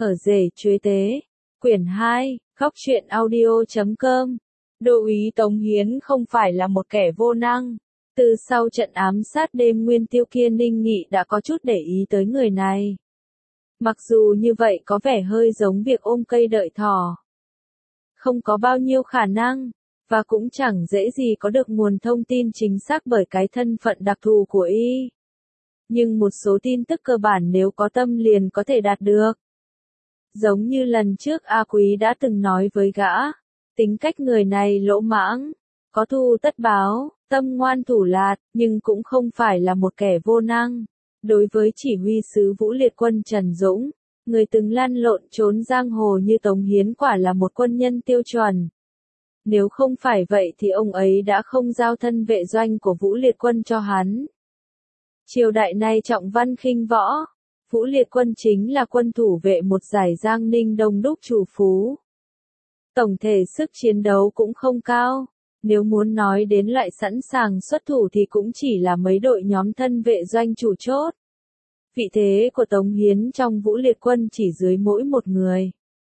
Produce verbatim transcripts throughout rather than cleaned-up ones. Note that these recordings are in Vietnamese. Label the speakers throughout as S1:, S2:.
S1: Ở rể chuế tế, quyển hai, góc truyện audio chấm com. Đô úy Tống Hiến không phải là một kẻ vô năng. Từ sau trận ám sát đêm Nguyên Tiêu kia Ninh Nghị đã có chút để ý tới người này. Mặc dù như vậy có vẻ hơi giống việc ôm cây đợi thỏ. Không có bao nhiêu khả năng, và cũng chẳng dễ gì có được nguồn thông tin chính xác bởi cái thân phận đặc thù của y. Nhưng một số tin tức cơ bản nếu có tâm liền có thể đạt được. Giống như lần trước A Quý đã từng nói với gã, tính cách người này lỗ mãng, có thù tất báo, tâm ngoan thủ lạt, nhưng cũng không phải là một kẻ vô năng. Đối với chỉ huy sứ Vũ Liệt Quân Trần Dũng, người từng lăn lộn trốn giang hồ như Tống Hiến quả là một quân nhân tiêu chuẩn. Nếu không phải vậy thì ông ấy đã không giao thân vệ doanh của Vũ Liệt Quân cho hắn. Triều đại này trọng văn khinh võ, Vũ Liệt Quân chính là quân thủ vệ một giải Giang Ninh đông đúc trù phú. Tổng thể sức chiến đấu cũng không cao, nếu muốn nói đến loại sẵn sàng xuất thủ thì cũng chỉ là mấy đội nhóm thân vệ doanh chủ chốt. Vị thế của Tống Hiến trong Vũ Liệt Quân chỉ dưới mỗi một người.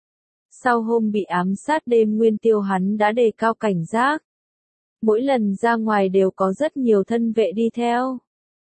S1: Sau hôm bị ám sát đêm Nguyên Tiêu hắn đã đề cao cảnh giác. Mỗi lần ra ngoài đều có rất nhiều thân vệ đi theo.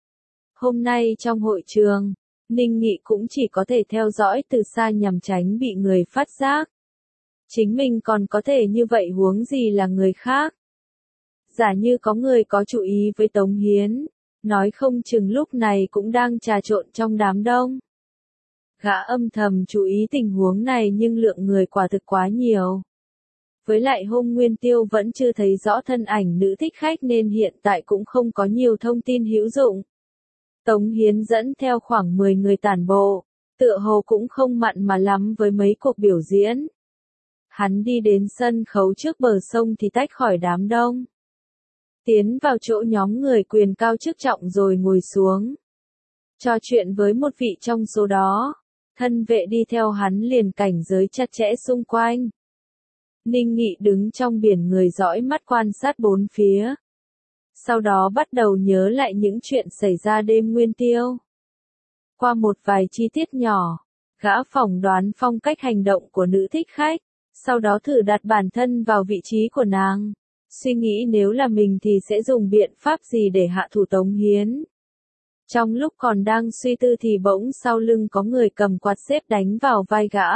S1: Hôm nay trong hội trường, Ninh Nghị cũng chỉ có thể theo dõi từ xa nhằm tránh bị người phát giác. Chính mình còn có thể như vậy huống gì là người khác. Giả như có người có chú ý với Tống Hiến, nói không chừng lúc này cũng đang trà trộn trong đám đông. Gã âm thầm chú ý tình huống này nhưng lượng người quả thực quá nhiều. Với lại hôm Nguyên Tiêu vẫn chưa thấy rõ thân ảnh nữ thích khách nên hiện tại cũng không có nhiều thông tin hữu dụng. Tống Hiến dẫn theo khoảng mười người tản bộ, tựa hồ cũng không mặn mà lắm với mấy cuộc biểu diễn. Hắn đi đến sân khấu trước bờ sông thì tách khỏi đám đông. Tiến vào chỗ nhóm người quyền cao chức trọng rồi ngồi xuống. Trò chuyện với một vị trong số đó, thân vệ đi theo hắn liền cảnh giới chặt chẽ xung quanh. Ninh Nghị đứng trong biển người dõi mắt quan sát bốn phía. Sau đó bắt đầu nhớ lại những chuyện xảy ra đêm Nguyên Tiêu. Qua một vài chi tiết nhỏ, gã phỏng đoán phong cách hành động của nữ thích khách, sau đó thử đặt bản thân vào vị trí của nàng. Suy nghĩ nếu là mình thì sẽ dùng biện pháp gì để hạ thủ Tống Hiến. Trong lúc còn đang suy tư thì bỗng sau lưng có người cầm quạt xếp đánh vào vai gã.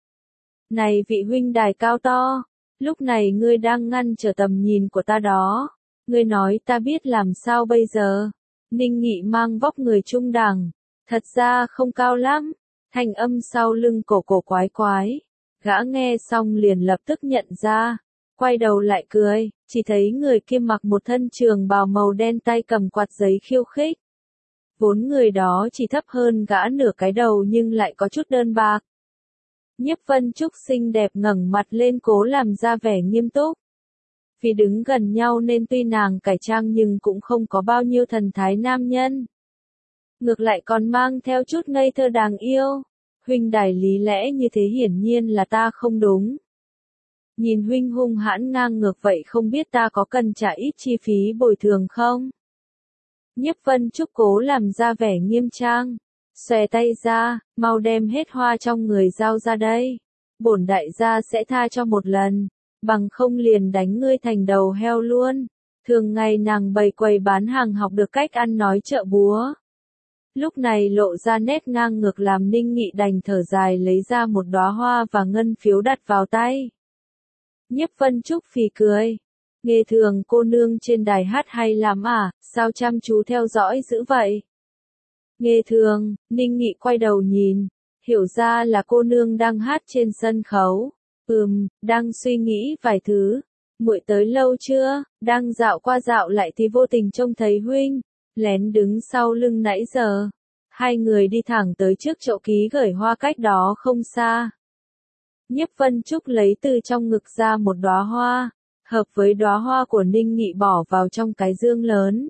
S1: Này vị huynh đài cao to, lúc này ngươi đang ngăn trở tầm nhìn của ta đó. Ngươi nói ta biết làm sao bây giờ. Ninh Nghị mang vóc người trung đẳng, thật ra không cao lắm, thanh âm sau lưng cổ cổ quái quái. Gã nghe xong liền lập tức nhận ra, quay đầu lại cười, chỉ thấy người kia mặc một thân trường bào màu đen tay cầm quạt giấy khiêu khích. Vốn người đó chỉ thấp hơn gã nửa cái đầu nhưng lại có chút đơn bạc. Nhiếp Vân Trúc xinh đẹp ngẩng mặt lên cố làm ra vẻ nghiêm túc. Vì đứng gần nhau nên tuy nàng cải trang nhưng cũng không có bao nhiêu thần thái nam nhân. Ngược lại còn mang theo chút ngây thơ đáng yêu. Huynh đài lý lẽ như thế hiển nhiên là ta không đúng. Nhìn huynh hung hãn ngang ngược vậy không biết ta có cần trả ít chi phí bồi thường không? Nhiếp Vân Trúc cố làm ra vẻ nghiêm trang. Xòe tay ra, mau đem hết hoa trong người giao ra đây. Bổn đại gia sẽ tha cho một lần. Bằng không liền đánh ngươi thành đầu heo luôn. Thường ngày nàng bày quầy bán hàng học được cách ăn nói chợ búa. Lúc này lộ ra nét ngang ngược làm Ninh Nghị đành thở dài lấy ra một đóa hoa và ngân phiếu đặt vào tay. Nhiếp Vân Trúc phì cười. Nghề thường cô nương trên đài hát hay lắm à, sao chăm chú theo dõi dữ vậy? Nghề thường, Ninh Nghị quay đầu nhìn, hiểu ra là cô nương đang hát trên sân khấu. Ừm, đang suy nghĩ vài thứ. Muội tới lâu chưa? Đang dạo qua dạo lại thì vô tình trông thấy huynh, lén đứng sau lưng nãy giờ. Hai người đi thẳng tới trước chậu ký gửi hoa cách đó không xa. Nhiếp Vân Trúc lấy từ trong ngực ra một đóa hoa, hợp với đóa hoa của Ninh Nghị bỏ vào trong cái dương lớn.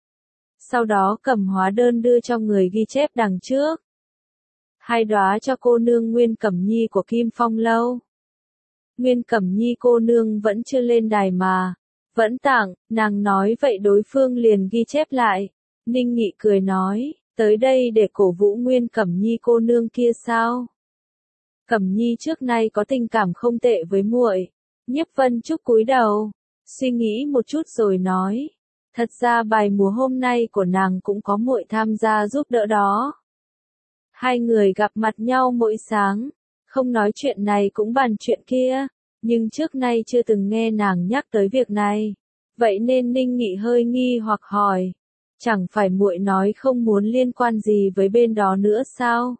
S1: Sau đó cầm hóa đơn đưa cho người ghi chép đằng trước. Hai đóa cho cô nương Nguyên Cẩm Nhi của Kim Phong Lâu. Nguyên Cẩm Nhi cô nương vẫn chưa lên đài mà. Vẫn tặng, nàng nói vậy đối phương liền ghi chép lại. Ninh Nghị cười nói, tới đây để cổ vũ Nguyên Cẩm Nhi cô nương kia sao? Cẩm Nhi trước nay có tình cảm không tệ với muội. Nhiếp Vân Trúc cúi đầu, suy nghĩ một chút rồi nói, thật ra bài múa hôm nay của nàng cũng có muội tham gia giúp đỡ đó. Hai người gặp mặt nhau mỗi sáng, không nói chuyện này cũng bàn chuyện kia, nhưng trước nay chưa từng nghe nàng nhắc tới việc này, vậy nên Ninh Nghị hơi nghi hoặc hỏi, chẳng phải muội nói không muốn liên quan gì với bên đó nữa sao?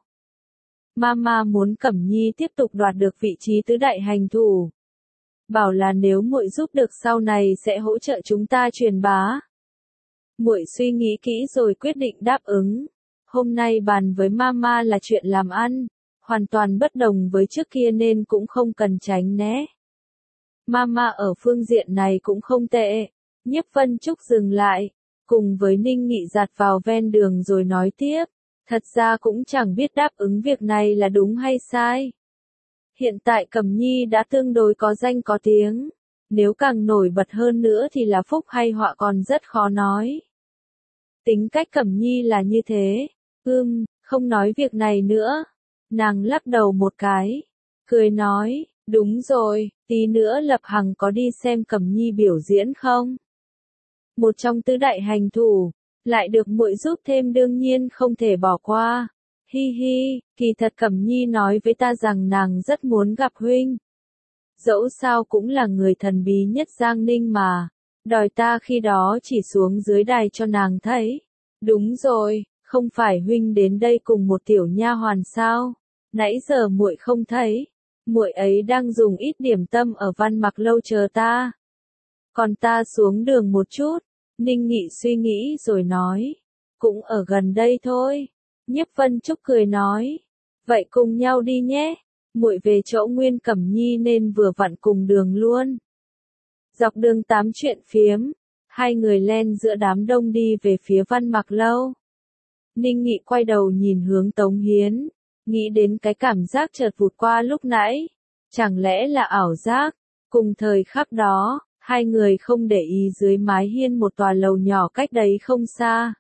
S1: Mama muốn Cẩm Nhi tiếp tục đoạt được vị trí tứ đại hành thủ. Bảo là nếu muội giúp được sau này sẽ hỗ trợ chúng ta truyền bá. Muội suy nghĩ kỹ rồi quyết định đáp ứng. Hôm nay bàn với Mama là chuyện làm ăn, hoàn toàn bất đồng với trước kia nên cũng không cần tránh né. Mama ở phương diện này cũng không tệ. Nhiếp Vân Trúc dừng lại, cùng với Ninh Nghị giạt vào ven đường rồi nói tiếp. Thật ra cũng chẳng biết đáp ứng việc này là đúng hay sai. Hiện tại Cẩm Nhi đã tương đối có danh có tiếng. Nếu càng nổi bật hơn nữa thì là phúc hay họa còn rất khó nói. Tính cách Cẩm Nhi là như thế. Ưm, không nói việc này nữa. Nàng lắc đầu một cái. Cười nói, đúng rồi, tí nữa Lập Hằng có đi xem Cẩm Nhi biểu diễn không? Một trong tứ đại hành thủ. Lại được muội giúp thêm đương nhiên không thể bỏ qua. Hi hi, kỳ thật Cẩm Nhi nói với ta rằng nàng rất muốn gặp huynh. Dẫu sao cũng là người thần bí nhất Giang Ninh mà. Đòi ta khi đó chỉ xuống dưới đài cho nàng thấy. Đúng rồi, không phải huynh đến đây cùng một tiểu nha hoàn sao? Nãy giờ muội không thấy. Muội ấy đang dùng ít điểm tâm ở Văn Mặc Lâu chờ ta. Còn ta xuống đường một chút. Ninh Nghị suy nghĩ rồi nói, cũng ở gần đây thôi. Nhiếp Vân Trúc cười nói, vậy cùng nhau đi nhé. Muội về chỗ Nguyên Cẩm Nhi nên vừa vặn cùng đường luôn. Dọc đường tám chuyện phiếm, hai người len giữa đám đông đi về phía Văn Mặc Lâu. Ninh Nghị quay đầu nhìn hướng Tống Hiến, nghĩ đến cái cảm giác chợt vụt qua lúc nãy. Chẳng lẽ là ảo giác? Cùng thời khắc đó, hai người không để ý dưới mái hiên một tòa lầu nhỏ cách đấy không xa.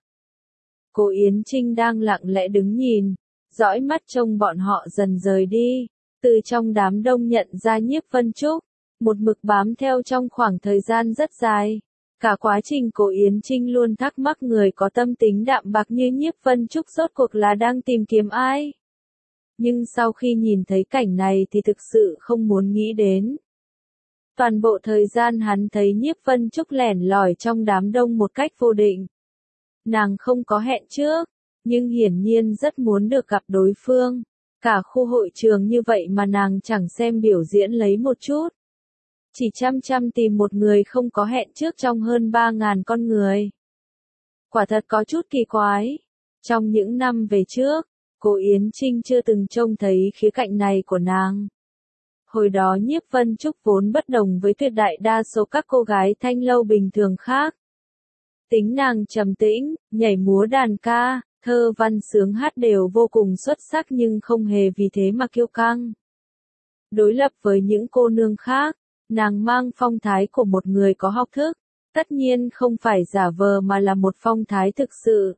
S1: Cô Yến Trinh đang lặng lẽ đứng nhìn, dõi mắt trông bọn họ dần rời đi, từ trong đám đông nhận ra Nhiếp Vân Trúc, một mực bám theo trong khoảng thời gian rất dài. Cả quá trình cô Yến Trinh luôn thắc mắc người có tâm tính đạm bạc như Nhiếp Vân Trúc rốt cuộc là đang tìm kiếm ai. Nhưng sau khi nhìn thấy cảnh này thì thực sự không muốn nghĩ đến. Toàn bộ thời gian hắn thấy Nhiếp Vân Trúc lẻn lỏi trong đám đông một cách vô định. Nàng không có hẹn trước, nhưng hiển nhiên rất muốn được gặp đối phương. Cả khu hội trường như vậy mà nàng chẳng xem biểu diễn lấy một chút. Chỉ chăm chăm tìm một người không có hẹn trước trong hơn ba ngàn con người. Quả thật có chút kỳ quái. Trong những năm về trước, cô Yến Trinh chưa từng trông thấy khía cạnh này của nàng. Hồi đó Nhiếp Vân Trúc vốn bất đồng với tuyệt đại đa số các cô gái thanh lâu bình thường khác. Tính nàng trầm tĩnh, nhảy múa đàn ca, thơ văn sướng hát đều vô cùng xuất sắc nhưng không hề vì thế mà kiêu căng. Đối lập với những cô nương khác, nàng mang phong thái của một người có học thức, tất nhiên không phải giả vờ mà là một phong thái thực sự.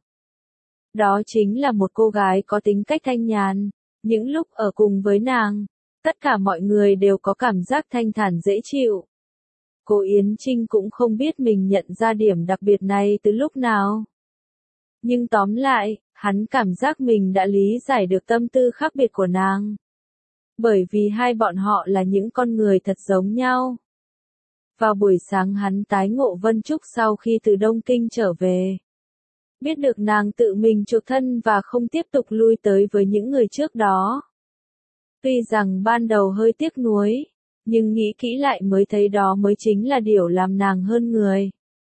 S1: Đó chính là một cô gái có tính cách thanh nhàn, những lúc ở cùng với nàng. Tất cả mọi người đều có cảm giác thanh thản dễ chịu. Cô Yến Trinh cũng không biết mình nhận ra điểm đặc biệt này từ lúc nào. Nhưng tóm lại, hắn cảm giác mình đã lý giải được tâm tư khác biệt của nàng. Bởi vì hai bọn họ là những con người thật giống nhau. Vào buổi sáng hắn tái ngộ Vân Trúc sau khi từ Đông Kinh trở về. Biết được nàng tự mình chuộc thân và không tiếp tục lui tới với những người trước đó. Tuy rằng ban đầu hơi tiếc nuối, nhưng nghĩ kỹ lại mới thấy đó mới chính là điều làm nàng hơn người.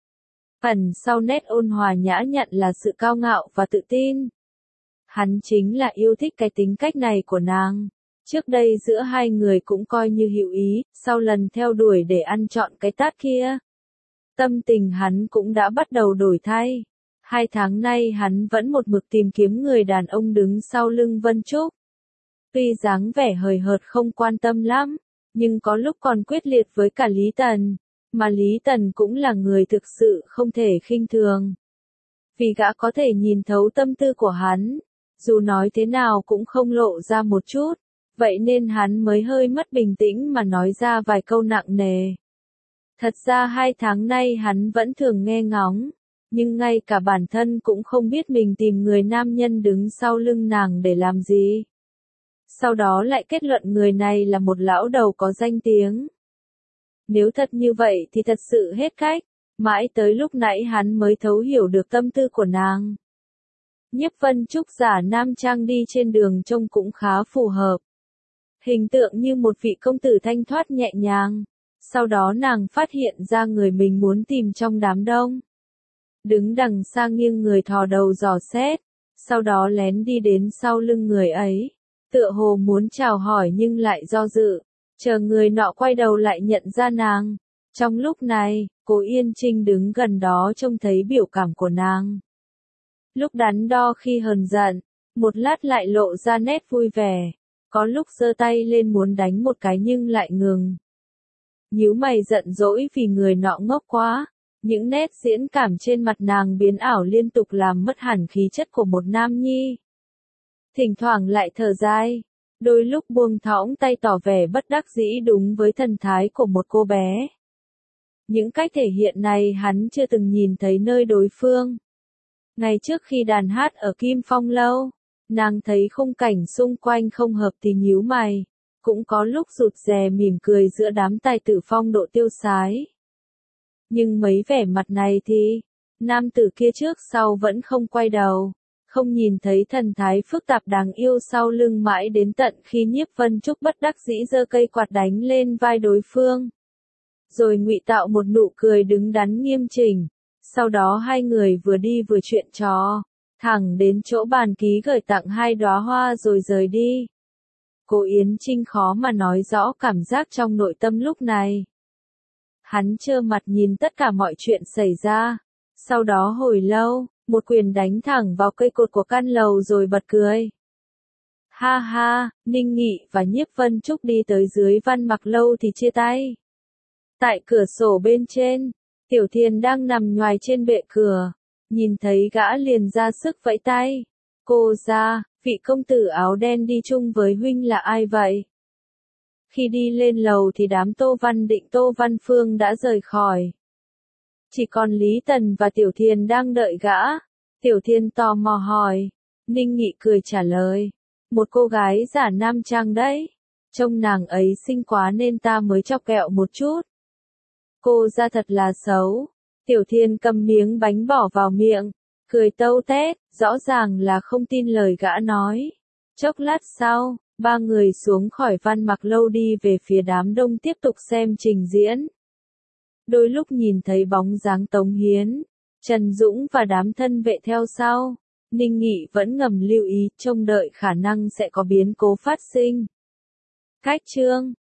S1: Ẩn sau nét ôn hòa nhã nhặn là sự cao ngạo và tự tin. Hắn chính là yêu thích cái tính cách này của nàng. Trước đây giữa hai người cũng coi như hữu ý, sau lần theo đuổi để ăn trọn cái tát kia. Tâm tình hắn cũng đã bắt đầu đổi thay. Hai tháng nay hắn vẫn một mực tìm kiếm người đàn ông đứng sau lưng Vân Trúc. Tuy dáng vẻ hời hợt không quan tâm lắm, nhưng có lúc còn quyết liệt với cả Lý Tần, mà Lý Tần cũng là người thực sự không thể khinh thường. Vì gã có thể nhìn thấu tâm tư của hắn, dù nói thế nào cũng không lộ ra một chút, vậy nên hắn mới hơi mất bình tĩnh mà nói ra vài câu nặng nề. Thật ra hai tháng nay hắn vẫn thường nghe ngóng, nhưng ngay cả bản thân cũng không biết mình tìm người nam nhân đứng sau lưng nàng để làm gì. Sau đó lại kết luận người này là một lão đầu có danh tiếng. Nếu thật như vậy thì thật sự hết cách, mãi tới lúc nãy hắn mới thấu hiểu được tâm tư của nàng. Nhiếp Vân Trúc giả nam trang đi trên đường trông cũng khá phù hợp. Hình tượng như một vị công tử thanh thoát nhẹ nhàng. Sau đó nàng phát hiện ra người mình muốn tìm trong đám đông. Đứng đằng xa nghiêng người thò đầu dò xét, sau đó lén đi đến sau lưng người ấy. Tựa hồ muốn chào hỏi nhưng lại do dự, chờ người nọ quay đầu lại nhận ra nàng. Trong lúc này, Cố Yên Trinh đứng gần đó trông thấy biểu cảm của nàng. Lúc đắn đo khi hờn giận, một lát lại lộ ra nét vui vẻ, có lúc giơ tay lên muốn đánh một cái nhưng lại ngừng. Nhíu mày giận dỗi vì người nọ ngốc quá, những nét diễn cảm trên mặt nàng biến ảo liên tục làm mất hẳn khí chất của một nam nhi. Thỉnh thoảng lại thở dài, đôi lúc buông thõng tay tỏ vẻ bất đắc dĩ đúng với thần thái của một cô bé. Những cách thể hiện này hắn chưa từng nhìn thấy nơi đối phương. Ngày trước khi đàn hát ở Kim Phong Lâu, nàng thấy khung cảnh xung quanh không hợp thì nhíu mày, cũng có lúc rụt rè mỉm cười giữa đám tài tử phong độ tiêu sái. Nhưng mấy vẻ mặt này thì, nam tử kia trước sau vẫn không quay đầu, không nhìn thấy thần thái phức tạp đáng yêu sau lưng mãi đến tận khi Nhiếp Vân Trúc bất đắc dĩ giơ cây quạt đánh lên vai đối phương. Rồi ngụy tạo một nụ cười đứng đắn nghiêm chỉnh, sau đó hai người vừa đi vừa chuyện trò, thẳng đến chỗ bàn ký gửi tặng hai đóa hoa rồi rời đi. Cố Yến Trinh khó mà nói rõ cảm giác trong nội tâm lúc này. Hắn trơ mặt nhìn tất cả mọi chuyện xảy ra, sau đó hồi lâu, một quyền đánh thẳng vào cây cột của căn lầu rồi bật cười. Ha ha, Ninh Nghị và Nhiếp Vân Trúc đi tới dưới Văn Mặc Lâu thì chia tay. Tại cửa sổ bên trên, Tiểu Thiền đang nằm nhoài trên bệ cửa, nhìn thấy gã liền ra sức vẫy tay. Cô ra, vị công tử áo đen đi chung với huynh là ai vậy? Khi đi lên lầu thì đám Tô Văn Định Tô Văn Phương đã rời khỏi. Chỉ còn Lý Tần và Tiểu Thiền đang đợi gã. Tiểu Thiền tò mò hỏi. Ninh Nghị cười trả lời. Một cô gái giả nam trang đấy. Trông nàng ấy xinh quá nên ta mới chọc kẹo một chút. Cô ra thật là xấu. Tiểu Thiền cầm miếng bánh bỏ vào miệng, cười tâu tét, rõ ràng là không tin lời gã nói. Chốc lát sau, ba người xuống khỏi Văn Mặc Lâu đi về phía đám đông tiếp tục xem trình diễn. Đôi lúc nhìn thấy bóng dáng Tống Hiến, Trần Dũng và đám thân vệ theo sau, Ninh Nghị vẫn ngầm lưu ý trông đợi khả năng sẽ có biến cố phát sinh. Cách chương